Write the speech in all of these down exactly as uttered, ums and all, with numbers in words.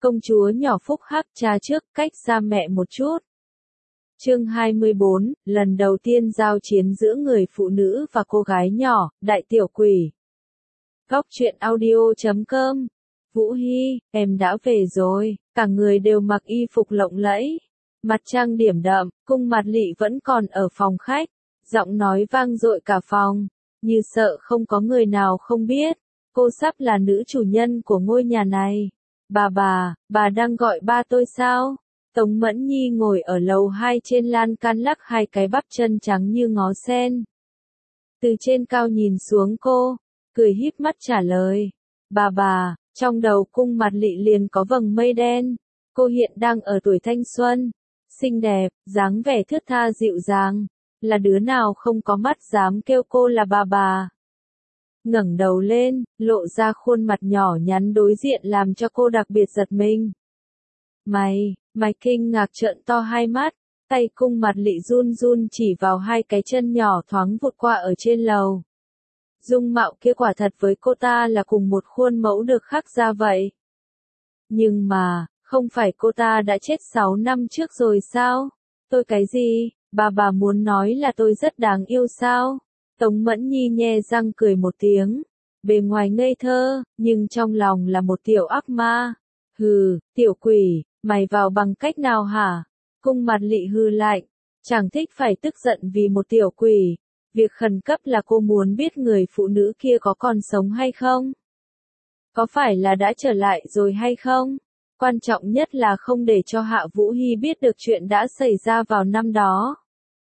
Công chúa nhỏ phúc hắc cha trước, cách xa mẹ một chút. Chương hai mươi bốn, lần đầu tiên giao chiến giữa người phụ nữ và cô gái nhỏ, đại tiểu quỷ. Góc truyện audio chấm com. Vũ Hy, em đã về rồi, cả người đều mặc y phục lộng lẫy. Mặt trang điểm đậm, cung Mạt Lị vẫn còn ở phòng khách. Giọng nói vang dội cả phòng, như sợ không có người nào không biết. Cô sắp là nữ chủ nhân của ngôi nhà này. Bà bà, bà đang gọi ba tôi sao? Tống Mẫn Nhi ngồi ở lầu hai trên lan can lắc hai cái bắp chân trắng như ngó sen. Từ trên cao nhìn xuống cô, cười híp mắt trả lời. Bà bà, trong đầu cung Mạt Lị liền có vầng mây đen. Cô hiện đang ở tuổi thanh xuân, xinh đẹp, dáng vẻ thướt tha dịu dàng. Là đứa nào không có mắt dám kêu cô là bà bà. Ngẩng đầu lên, lộ ra khuôn mặt nhỏ nhắn đối diện làm cho cô đặc biệt giật mình. Mày, mày kinh ngạc trợn to hai mắt, tay cung Mạt Lị run run chỉ vào hai cái chân nhỏ thoáng vụt qua ở trên lầu. Dung mạo kia quả thật với cô ta là cùng một khuôn mẫu được khắc ra vậy. Nhưng mà, không phải cô ta đã chết sáu năm trước rồi sao? Tôi cái gì? Bà bà muốn nói là tôi rất đáng yêu sao? Tống Mẫn Nhi nhe răng cười một tiếng. Bề ngoài ngây thơ, nhưng trong lòng là một tiểu ác ma. Hừ, tiểu quỷ, mày vào bằng cách nào hả? Cung Mạt Lị hừ lạnh. Chẳng thích phải tức giận vì một tiểu quỷ. Việc khẩn cấp là cô muốn biết người phụ nữ kia có còn sống hay không? Có phải là đã trở lại rồi hay không? Quan trọng nhất là không để cho Hạ Vũ Hy biết được chuyện đã xảy ra vào năm đó.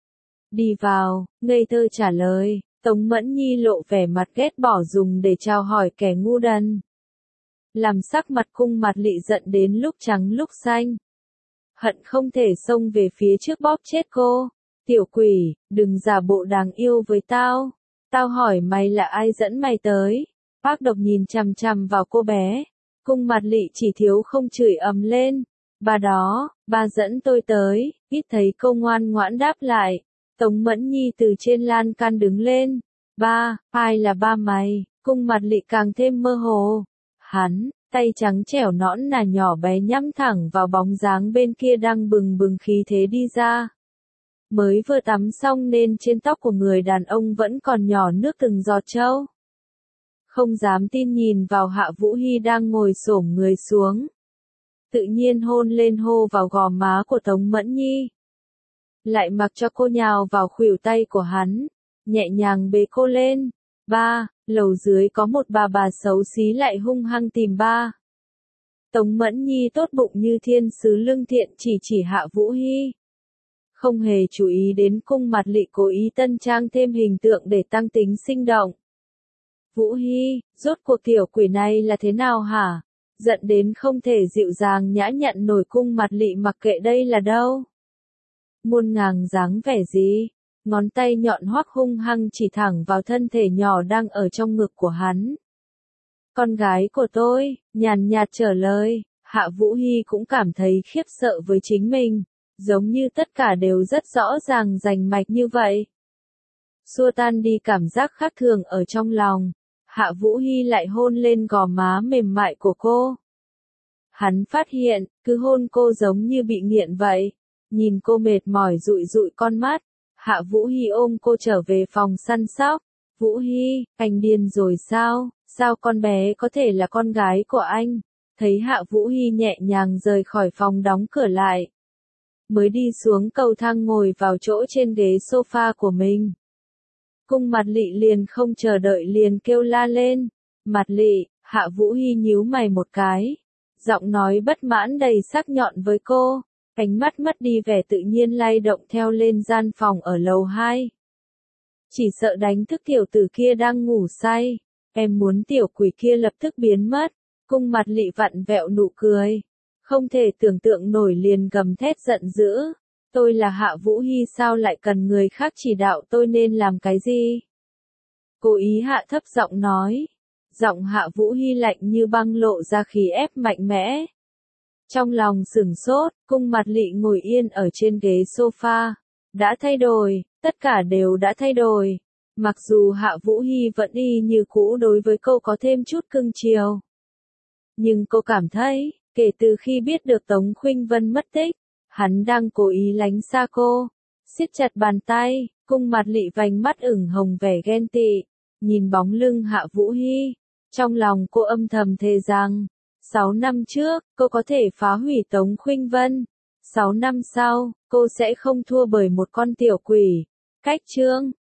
Đi vào, ngây thơ trả lời. Tống Mẫn Nhi lộ vẻ mặt ghét bỏ dùng để chào hỏi kẻ ngu đần. Làm sắc mặt cung Mạt Lị giận đến lúc trắng lúc xanh. Hận không thể xông về phía trước bóp chết cô. Tiểu quỷ, đừng giả bộ đáng yêu với tao. Tao hỏi mày là ai dẫn mày tới. Bác độc nhìn chằm chằm vào cô bé. Cung Mạt Lị chỉ thiếu không chửi ầm lên. Bà đó, bà dẫn tôi tới. Ít thấy câu ngoan ngoãn đáp lại. Tống Mẫn Nhi từ trên lan can đứng lên. Ba, ai là ba mày? Cung Mạt Lị càng thêm mơ hồ. Hắn, tay trắng trẻo nõn nà nhỏ bé nhắm thẳng vào bóng dáng bên kia đang bừng bừng khí thế đi ra. Mới vừa tắm xong nên trên tóc của người đàn ông vẫn còn nhỏ nước từng giọt trâu. Không dám tin nhìn vào Hạ Vũ Hy đang ngồi xổm người xuống. Tự nhiên hôn lên hô vào gò má của Tống Mẫn Nhi. Lại mặc cho cô nhào vào khuỷu tay của hắn, nhẹ nhàng bế cô lên. Ba, lầu dưới có một bà bà xấu xí lại hung hăng tìm ba. Tống Mẫn Nhi tốt bụng như thiên sứ lương thiện chỉ chỉ Hạ Vũ Hy. Không hề chú ý đến cung Mạt Lị cố ý tân trang thêm hình tượng để tăng tính sinh động. Vũ Hy, rốt cuộc tiểu quỷ này là thế nào hả? Giận đến không thể dịu dàng nhã nhặn nổi cung Mạt Lị mặc kệ đây là đâu. Muôn ngàng dáng vẻ gì? Ngón tay nhọn hoắc hung hăng chỉ thẳng vào thân thể nhỏ đang ở trong ngực của hắn. Con gái của tôi, nhàn nhạt trả lời. Hạ Vũ Hy cũng cảm thấy khiếp sợ với chính mình, giống như tất cả đều rất rõ ràng rành mạch như vậy. Xua tan đi cảm giác khác thường ở trong lòng, Hạ Vũ Hy lại hôn lên gò má mềm mại của cô. Hắn phát hiện, cứ hôn cô giống như bị nghiện vậy. Nhìn cô mệt mỏi dụi dụi con mắt, Hạ Vũ Hy ôm cô trở về phòng săn sóc. Vũ Hy, anh điên rồi sao? Sao con bé có thể là con gái của anh? Thấy Hạ Vũ Hy nhẹ nhàng rời khỏi phòng đóng cửa lại. Mới đi xuống cầu thang ngồi vào chỗ trên ghế sofa của mình. Cung Mạt Lị liền không chờ đợi liền kêu la lên. Mạt Lị, Hạ Vũ Hy nhíu mày một cái. Giọng nói bất mãn đầy sắc nhọn với cô. Ánh mắt mất đi vẻ tự nhiên lay động theo lên gian phòng ở lầu hai. Chỉ sợ đánh thức tiểu tử kia đang ngủ say. Em muốn tiểu quỷ kia lập tức biến mất. Cung Mạt Lị vặn vẹo nụ cười. Không thể tưởng tượng nổi liền gầm thét giận dữ. Tôi là Hạ Vũ Hy sao lại cần người khác chỉ đạo tôi nên làm cái gì? Cố ý hạ thấp giọng nói. Giọng Hạ Vũ Hy lạnh như băng lộ ra khí ép mạnh mẽ. Trong lòng sửng sốt, cung Mạt Lị ngồi yên ở trên ghế sofa. Đã thay đổi, tất cả đều đã thay đổi. Mặc dù Hạ Vũ Hy vẫn y như cũ đối với cô có thêm chút cưng chiều. Nhưng cô cảm thấy, Kể từ khi biết được Tống Khuynh Vân mất tích, hắn đang cố ý lánh xa cô, siết chặt bàn tay, cung mặt lị vành mắt ửng hồng vẻ ghen tị, nhìn bóng lưng Hạ Vũ Hy. Trong lòng cô âm thầm thề rằng, sáu năm trước, cô có thể phá hủy Tống Khuynh Vân. Sáu năm sau, cô sẽ không thua bởi một con tiểu quỷ. Cách chương